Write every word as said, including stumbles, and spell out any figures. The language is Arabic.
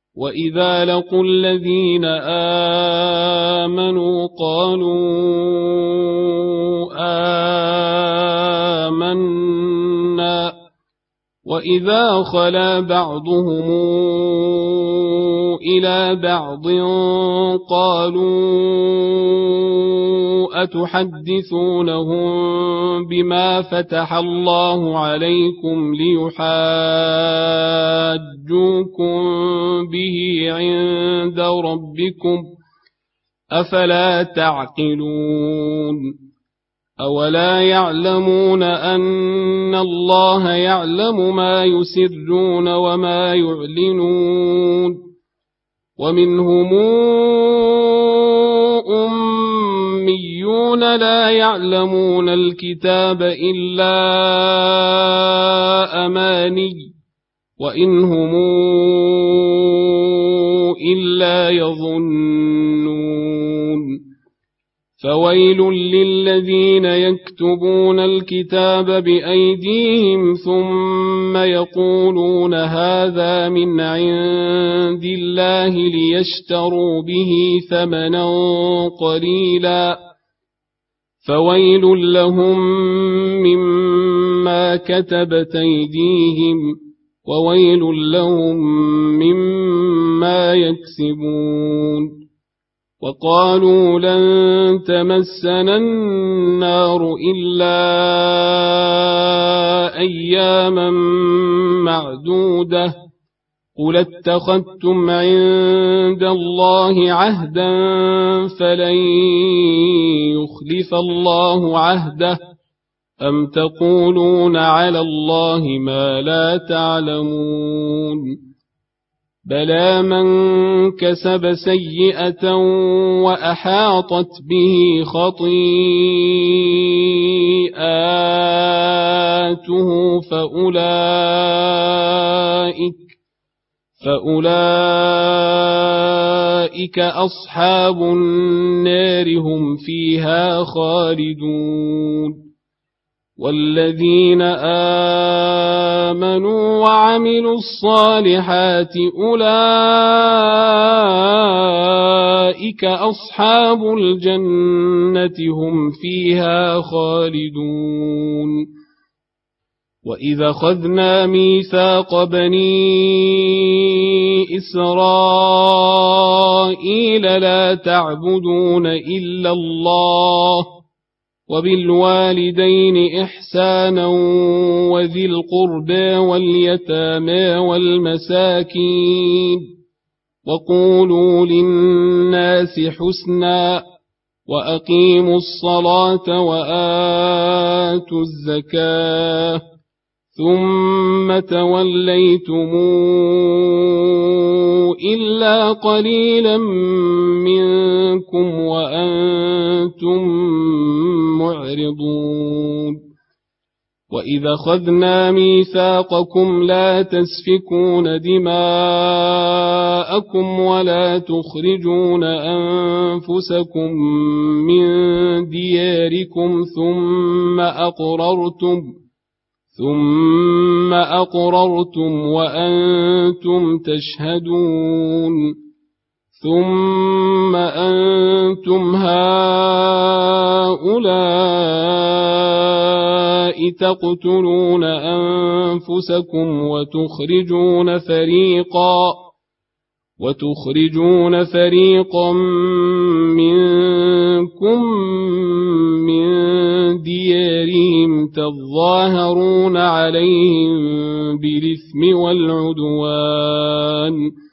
وإذا لقوا الذين آمنوا قالوا آمنا وإذا خلا بعضهم إلى بعض قالوا أتحدثونهم بما فتح الله عليكم ليحاجوكم به عند ربكم أفلا تعقلون أولا يعلمون أن الله يعلم ما يسرون وما يعلنون ومنهم أميون لا يعلمون الكتاب إلا أماني وإن هم إلا يظنون فويل للذين يكتبون الكتاب بأيديهم ثم يقولون هذا من عند الله ليشتروا به ثمنا قليلا فويل لهم مما كتبت أيديهم وويل لهم مما يكسبون وقالوا لن تمسنا النار إلا أياما معدودة قل اتخذتم عند الله عهدا فلن يخلف الله عهده أم تقولون على الله ما لا تعلمون بلى من كسب سيئة وأحاطت به خطيئاته فأولئك فأولئك أصحاب النار هم فيها خالدون والذين آمنوا وعملوا الصالحات أولئك أصحاب الجنة هم فيها خالدون وإذا أخذنا ميثاق بني إسرائيل لا تعبدون إلا الله وبالوالدين إحسانا وذي القربى واليتامى والمساكين وقولوا للناس حسنا وأقيموا الصلاة وآتوا الزكاة ثم توليتم إلا قليلا منكم وأنتم معرضون وإذا أخذنا ميثاقكم لا تسفكون دماءكم ولا تخرجون أنفسكم من دياركم ثم أقررتم ثم أقررتم وأنتم تشهدون ثم أنتم هؤلاء تقتلون أنفسكم وتخرجون فريقا وتخرجون فريقا منكم من ديارهم تظاهرون عليهم بالإثم والعدوان